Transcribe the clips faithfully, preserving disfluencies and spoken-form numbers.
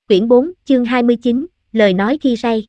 Quyển bốn, chương hai mươi chín, lời nói khi say.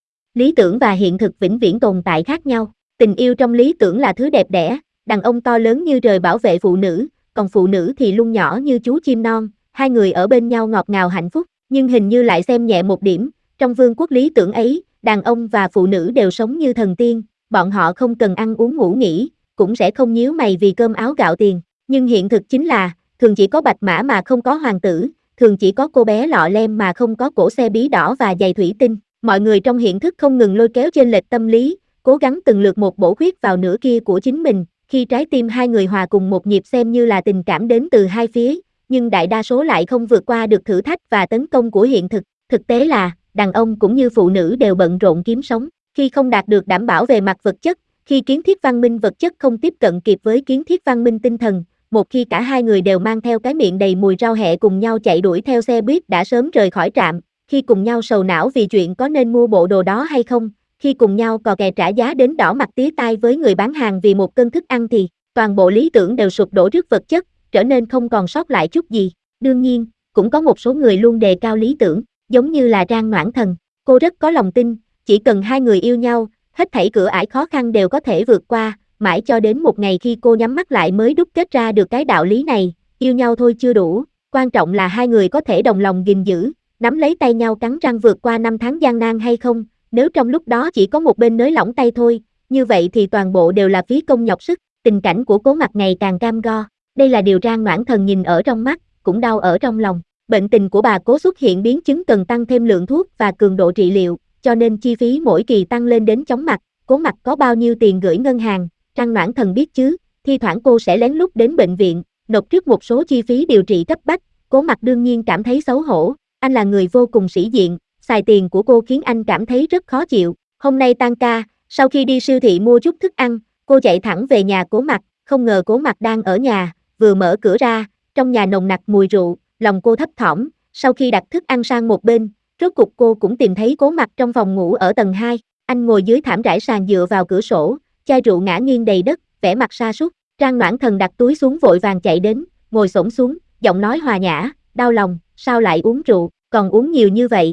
Lý tưởng và hiện thực vĩnh viễn tồn tại khác nhau. Tình yêu trong lý tưởng là thứ đẹp đẽ, đàn ông to lớn như trời bảo vệ phụ nữ, còn phụ nữ thì luôn nhỏ như chú chim non, hai người ở bên nhau ngọt ngào hạnh phúc, nhưng hình như lại xem nhẹ một điểm, trong vương quốc lý tưởng ấy, đàn ông và phụ nữ đều sống như thần tiên, bọn họ không cần ăn uống ngủ nghỉ, cũng sẽ không nhíu mày vì cơm áo gạo tiền, nhưng hiện thực chính là, thường chỉ có bạch mã mà không có hoàng tử, thường chỉ có cô bé lọ lem mà không có cổ xe bí đỏ và giày thủy tinh. Mọi người trong hiện thức không ngừng lôi kéo chênh lệch tâm lý, cố gắng từng lượt một bổ khuyết vào nửa kia của chính mình, khi trái tim hai người hòa cùng một nhịp xem như là tình cảm đến từ hai phía, nhưng đại đa số lại không vượt qua được thử thách và tấn công của hiện thực. Thực tế là, đàn ông cũng như phụ nữ đều bận rộn kiếm sống, khi không đạt được đảm bảo về mặt vật chất, khi kiến thiết văn minh vật chất không tiếp cận kịp với kiến thiết văn minh tinh thần, một khi cả hai người đều mang theo cái miệng đầy mùi rau hẹ cùng nhau chạy đuổi theo xe buýt đã sớm rời khỏi trạm, khi cùng nhau sầu não vì chuyện có nên mua bộ đồ đó hay không, khi cùng nhau cò kè trả giá đến đỏ mặt tía tai với người bán hàng vì một cân thức ăn thì, toàn bộ lý tưởng đều sụp đổ trước vật chất, trở nên không còn sót lại chút gì. Đương nhiên, cũng có một số người luôn đề cao lý tưởng, giống như là Trang Noãn Thần, cô rất có lòng tin, chỉ cần hai người yêu nhau, hết thảy cửa ải khó khăn đều có thể vượt qua, mãi cho đến một ngày khi cô nhắm mắt lại mới đúc kết ra được cái đạo lý này, yêu nhau thôi chưa đủ, quan trọng là hai người có thể đồng lòng gìn giữ, nắm lấy tay nhau cắn răng vượt qua năm tháng gian nan hay không, nếu trong lúc đó chỉ có một bên nới lỏng tay thôi, như vậy thì toàn bộ đều là phí công nhọc sức, tình cảnh của Cố Mặc ngày càng cam go, đây là điều Trang Noãn Thần nhìn ở trong mắt, cũng đau ở trong lòng, bệnh tình của bà Cố xuất hiện biến chứng cần tăng thêm lượng thuốc và cường độ trị liệu, cho nên chi phí mỗi kỳ tăng lên đến chóng mặt, Cố Mặc có bao nhiêu tiền gửi ngân hàng, Trang Noãn Thần biết chứ, thi thoảng cô sẽ lén lút đến bệnh viện, nộp trước một số chi phí điều trị cấp bách, Cố Mặc đương nhiên cảm thấy xấu hổ, anh là người vô cùng sĩ diện, xài tiền của cô khiến anh cảm thấy rất khó chịu, hôm nay tan ca, sau khi đi siêu thị mua chút thức ăn, cô chạy thẳng về nhà Cố Mặc, không ngờ Cố Mặc đang ở nhà, vừa mở cửa ra, trong nhà nồng nặc mùi rượu, lòng cô thấp thỏm, sau khi đặt thức ăn sang một bên, rốt cục cô cũng tìm thấy Cố Mặc trong phòng ngủ ở tầng hai, anh ngồi dưới thảm trải sàn dựa vào cửa sổ, chai rượu ngã nghiêng đầy đất, vẻ mặt sa sút. Trang Noãn Thần đặt túi xuống vội vàng chạy đến, ngồi xổm xuống, giọng nói hòa nhã, đau lòng, sao lại uống rượu, còn uống nhiều như vậy.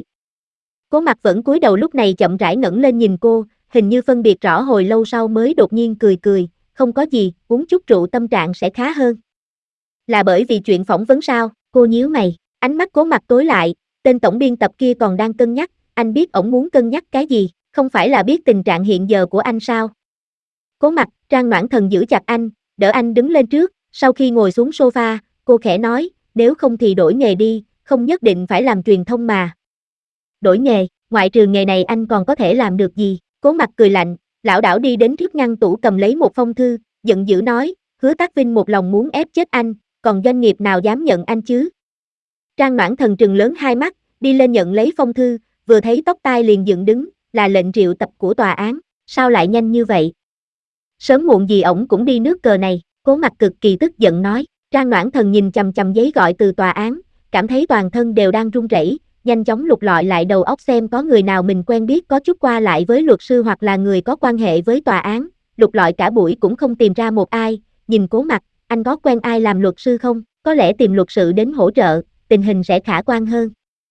Cố Mặc vẫn cúi đầu lúc này chậm rãi ngẩng lên nhìn cô, hình như phân biệt rõ hồi lâu sau mới đột nhiên cười cười, không có gì, uống chút rượu tâm trạng sẽ khá hơn. Là bởi vì chuyện phỏng vấn sao, cô nhíu mày, ánh mắt Cố Mặc tối lại, tên tổng biên tập kia còn đang cân nhắc, anh biết ổng muốn cân nhắc cái gì, không phải là biết tình trạng hiện giờ của anh sao. Cố Mặc, Trang Noãn Thần giữ chặt anh, đỡ anh đứng lên trước, sau khi ngồi xuống sofa, cô khẽ nói, nếu không thì đổi nghề đi, không nhất định phải làm truyền thông mà. Đổi nghề, ngoại trừ nghề này anh còn có thể làm được gì? Cố Mặc cười lạnh, lảo đảo đi đến trước ngăn tủ cầm lấy một phong thư, giận dữ nói, Hứa Tác Vinh một lòng muốn ép chết anh, còn doanh nghiệp nào dám nhận anh chứ? Trang Noãn Thần trừng lớn hai mắt, đi lên nhận lấy phong thư, vừa thấy tóc tai liền dựng đứng, là lệnh triệu tập của tòa án, sao lại nhanh như vậy? Sớm muộn gì ổng cũng đi nước cờ này, Cố Mặc cực kỳ tức giận nói, Trang Noãn Thần nhìn chằm chằm giấy gọi từ tòa án, cảm thấy toàn thân đều đang run rẩy, nhanh chóng lục lọi lại đầu óc xem có người nào mình quen biết có chút qua lại với luật sư hoặc là người có quan hệ với tòa án, lục lọi cả buổi cũng không tìm ra một ai, nhìn Cố Mặc, anh có quen ai làm luật sư không, có lẽ tìm luật sự đến hỗ trợ, tình hình sẽ khả quan hơn.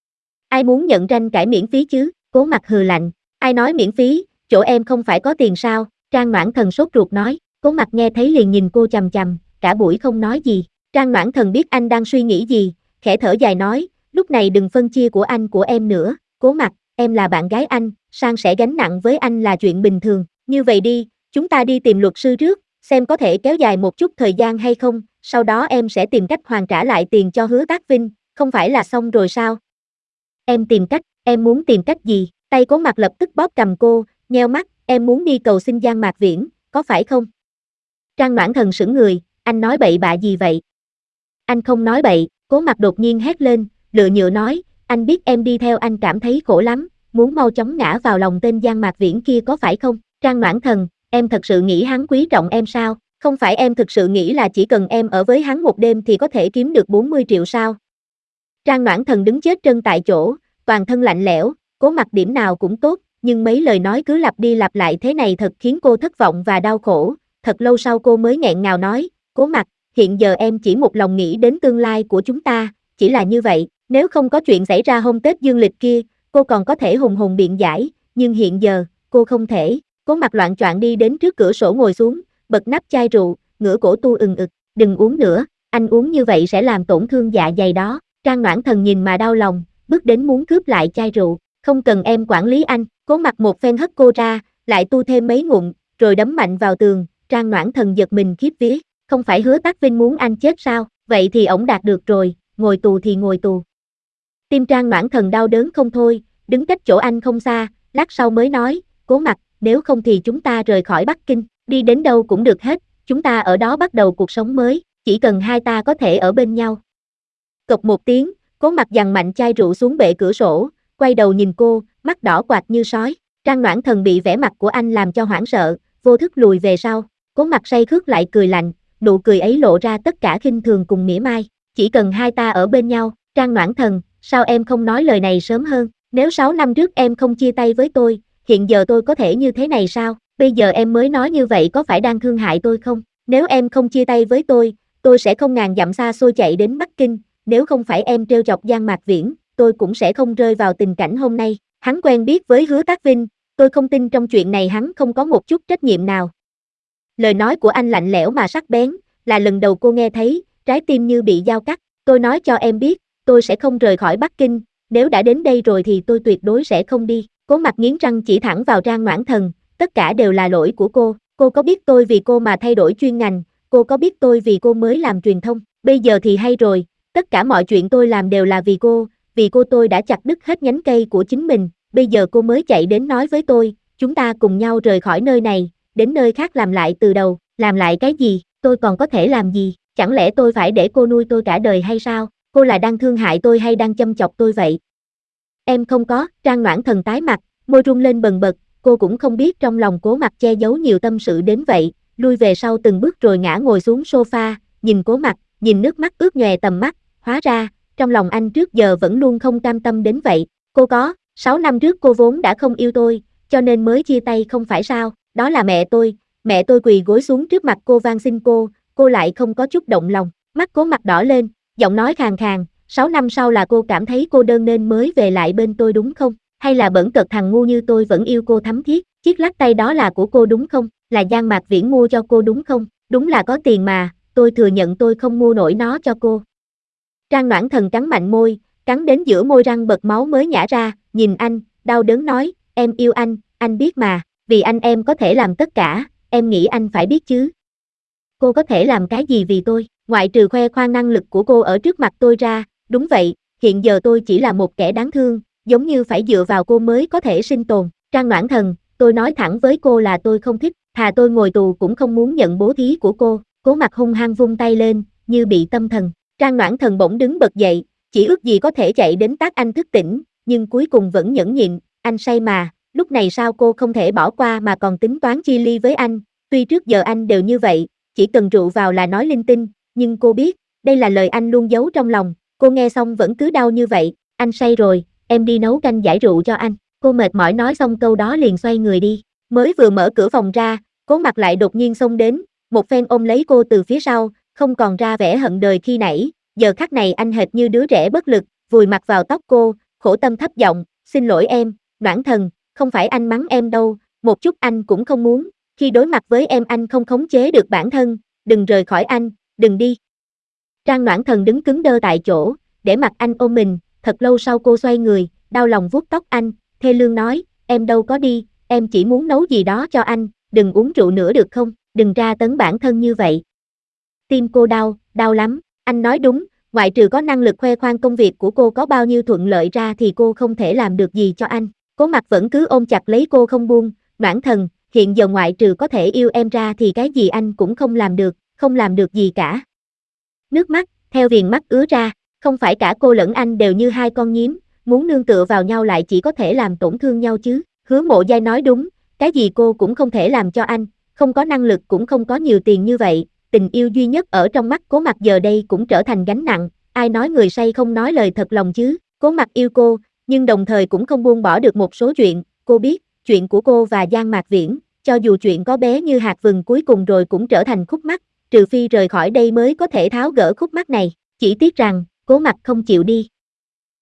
Ai muốn nhận tranh cãi miễn phí chứ, Cố Mặc hừ lạnh, ai nói miễn phí, chỗ em không phải có tiền sao, Trang Noãn Thần sốt ruột nói, Cố Mặc nghe thấy liền nhìn cô chằm chằm, cả buổi không nói gì, Trang Noãn Thần biết anh đang suy nghĩ gì, khẽ thở dài nói, lúc này đừng phân chia của anh của em nữa, Cố Mặc, em là bạn gái anh, san sẻ gánh nặng với anh là chuyện bình thường, như vậy đi, chúng ta đi tìm luật sư trước, xem có thể kéo dài một chút thời gian hay không, sau đó em sẽ tìm cách hoàn trả lại tiền cho Hứa Tác Vinh, không phải là xong rồi sao? Em tìm cách, em muốn tìm cách gì? Tay Cố Mặc lập tức bóp cầm cô, nheo mắt, em muốn đi cầu xin Giang Mạc Viễn, có phải không? Trang Noãn Thần sững người, anh nói bậy bạ gì vậy? Anh không nói bậy, Cố Mặc đột nhiên hét lên, lựa nhựa nói, anh biết em đi theo anh cảm thấy khổ lắm, muốn mau chóng ngã vào lòng tên Giang Mạc Viễn kia có phải không? Trang Noãn Thần, em thật sự nghĩ hắn quý trọng em sao? Không phải em thực sự nghĩ là chỉ cần em ở với hắn một đêm thì có thể kiếm được bốn mươi triệu sao? Trang Noãn Thần đứng chết chân tại chỗ, toàn thân lạnh lẽo, Cố Mặc điểm nào cũng tốt, nhưng mấy lời nói cứ lặp đi lặp lại thế này thật khiến cô thất vọng và đau khổ, thật lâu sau cô mới nghẹn ngào nói, Cố Mặc, hiện giờ em chỉ một lòng nghĩ đến tương lai của chúng ta, chỉ là như vậy, Nếu không có chuyện xảy ra hôm Tết dương lịch kia, cô còn có thể hùng hồn biện giải, nhưng hiện giờ, cô không thể. Cố Mặc loạng choạng đi đến trước cửa sổ ngồi xuống, bật nắp chai rượu, ngửa cổ tu ừng ực, đừng uống nữa, anh uống như vậy sẽ làm tổn thương dạ dày đó. Trang Noãn Thần nhìn mà đau lòng, bước đến muốn cướp lại chai rượu, không cần em quản lý anh. Cố Mặc một phen hất cô ra, lại tu thêm mấy ngụm, rồi đấm mạnh vào tường. Trang Noãn Thần giật mình khiếp vía, không phải Hứa Tắc Vinh muốn anh chết sao, vậy thì ổng đạt được rồi, ngồi tù thì ngồi tù. Tim Trang Noãn Thần đau đớn không thôi, đứng cách chỗ anh không xa, lát sau mới nói, Cố Mặc, nếu không thì chúng ta rời khỏi Bắc Kinh, đi đến đâu cũng được hết, chúng ta ở đó bắt đầu cuộc sống mới, chỉ cần hai ta có thể ở bên nhau. Cộc một tiếng, Cố Mặc giằng mạnh chai rượu xuống bệ cửa sổ, quay đầu nhìn cô, mắt đỏ quạt như sói. Trang Noãn Thần bị vẻ mặt của anh làm cho hoảng sợ, vô thức lùi về sau. Cố Mặc say khước lại cười lạnh, nụ cười ấy lộ ra tất cả khinh thường cùng mỉa mai. Chỉ cần hai ta ở bên nhau, Trang Noãn Thần, sao em không nói lời này sớm hơn? Nếu sáu năm trước em không chia tay với tôi, hiện giờ tôi có thể như thế này sao? Bây giờ em mới nói như vậy có phải đang thương hại tôi không? Nếu em không chia tay với tôi, tôi sẽ không ngàn dặm xa xôi chạy đến Bắc Kinh. Nếu không phải em trêu chọc Giang Mạc Viễn, tôi cũng sẽ không rơi vào tình cảnh hôm nay. Hắn quen biết với Hứa Tắc Vinh, tôi không tin trong chuyện này hắn không có một chút trách nhiệm nào. Lời nói của anh lạnh lẽo mà sắc bén, là lần đầu cô nghe thấy, trái tim như bị dao cắt. Tôi nói cho em biết, tôi sẽ không rời khỏi Bắc Kinh, nếu đã đến đây rồi thì tôi tuyệt đối sẽ không đi. Cố Mặc nghiến răng chỉ thẳng vào Trang Noãn Thần, tất cả đều là lỗi của cô. Cô có biết tôi vì cô mà thay đổi chuyên ngành, cô có biết tôi vì cô mới làm truyền thông, bây giờ thì hay rồi, tất cả mọi chuyện tôi làm đều là vì cô, vì cô tôi đã chặt đứt hết nhánh cây của chính mình, bây giờ cô mới chạy đến nói với tôi, chúng ta cùng nhau rời khỏi nơi này, đến nơi khác làm lại từ đầu, làm lại cái gì, tôi còn có thể làm gì, chẳng lẽ tôi phải để cô nuôi tôi cả đời hay sao, cô là đang thương hại tôi hay đang châm chọc tôi vậy? Em không có, Trang Noãn Thần tái mặt, môi rung lên bần bật, cô cũng không biết trong lòng Cố Mặc che giấu nhiều tâm sự đến vậy, lui về sau từng bước rồi ngã ngồi xuống sofa, nhìn Cố Mặc, nhìn nước mắt ướt nhòe tầm mắt, hóa ra, trong lòng anh trước giờ vẫn luôn không cam tâm đến vậy, cô có, sáu năm trước cô vốn đã không yêu tôi, cho nên mới chia tay không phải sao, đó là mẹ tôi, mẹ tôi quỳ gối xuống trước mặt cô van xin cô, cô lại không có chút động lòng, mắt Cố Mặc đỏ lên, giọng nói khàn khàn, sáu năm sau là cô cảm thấy cô đơn nên mới về lại bên tôi đúng không? Hay là bẩn cợt thằng ngu như tôi vẫn yêu cô thắm thiết, chiếc lắc tay đó là của cô đúng không? Là Giang Mạc Viễn mua cho cô đúng không? Đúng là có tiền mà, tôi thừa nhận tôi không mua nổi nó cho cô. Trang Noãn Thần cắn mạnh môi, cắn đến giữa môi răng bật máu mới nhả ra, nhìn anh, đau đớn nói, em yêu anh, anh biết mà, vì anh em có thể làm tất cả, em nghĩ anh phải biết chứ. Cô có thể làm cái gì vì tôi, ngoại trừ khoe khoang năng lực của cô ở trước mặt tôi ra, đúng vậy, hiện giờ tôi chỉ là một kẻ đáng thương, giống như phải dựa vào cô mới có thể sinh tồn. Trang Noãn Thần, tôi nói thẳng với cô là tôi không thích, thà tôi ngồi tù cũng không muốn nhận bố thí của cô. Cố Mặc hung hăng vung tay lên, như bị tâm thần. Trang Noãn Thần bỗng đứng bật dậy, chỉ ước gì có thể chạy đến tát anh thức tỉnh, nhưng cuối cùng vẫn nhẫn nhịn, anh say mà, lúc này sao cô không thể bỏ qua mà còn tính toán chia ly với anh, tuy trước giờ anh đều như vậy, chỉ cần rượu vào là nói linh tinh, nhưng cô biết, đây là lời anh luôn giấu trong lòng, cô nghe xong vẫn cứ đau như vậy, anh say rồi, em đi nấu canh giải rượu cho anh, cô mệt mỏi nói xong câu đó liền xoay người đi, mới vừa mở cửa phòng ra, Cố Mặc lại đột nhiên xông đến, một phen ôm lấy cô từ phía sau, không còn ra vẻ hận đời khi nãy, giờ khắc này anh hệt như đứa trẻ bất lực, vùi mặt vào tóc cô, khổ tâm thấp giọng, xin lỗi em, Noãn Thần, không phải anh mắng em đâu, một chút anh cũng không muốn, khi đối mặt với em anh không khống chế được bản thân, đừng rời khỏi anh, đừng đi. Trang Noãn Thần đứng cứng đơ tại chỗ, để mặc anh ôm mình, thật lâu sau cô xoay người, đau lòng vuốt tóc anh, thê lương nói, em đâu có đi, em chỉ muốn nấu gì đó cho anh, đừng uống rượu nữa được không, đừng tra tấn bản thân như vậy. Tim cô đau, đau lắm, anh nói đúng, ngoại trừ có năng lực khoe khoang công việc của cô có bao nhiêu thuận lợi ra thì cô không thể làm được gì cho anh. Cố Mặc vẫn cứ ôm chặt lấy cô không buông, Noãn Thần, hiện giờ ngoại trừ có thể yêu em ra thì cái gì anh cũng không làm được, không làm được gì cả. Nước mắt, theo viền mắt ứa ra, không phải cả cô lẫn anh đều như hai con nhím, muốn nương tựa vào nhau lại chỉ có thể làm tổn thương nhau chứ. Hứa Mộ Giai nói đúng, cái gì cô cũng không thể làm cho anh, không có năng lực cũng không có nhiều tiền như vậy, tình yêu duy nhất ở trong mắt Cố Mặc giờ đây cũng trở thành gánh nặng, ai nói người say không nói lời thật lòng chứ. Cố Mặc yêu cô, nhưng đồng thời cũng không buông bỏ được một số chuyện, cô biết, chuyện của cô và Giang Mạc Viễn, cho dù chuyện có bé như hạt vừng cuối cùng rồi cũng trở thành khúc mắc, trừ phi rời khỏi đây mới có thể tháo gỡ khúc mắc này, chỉ tiếc rằng, Cố Mặc không chịu đi.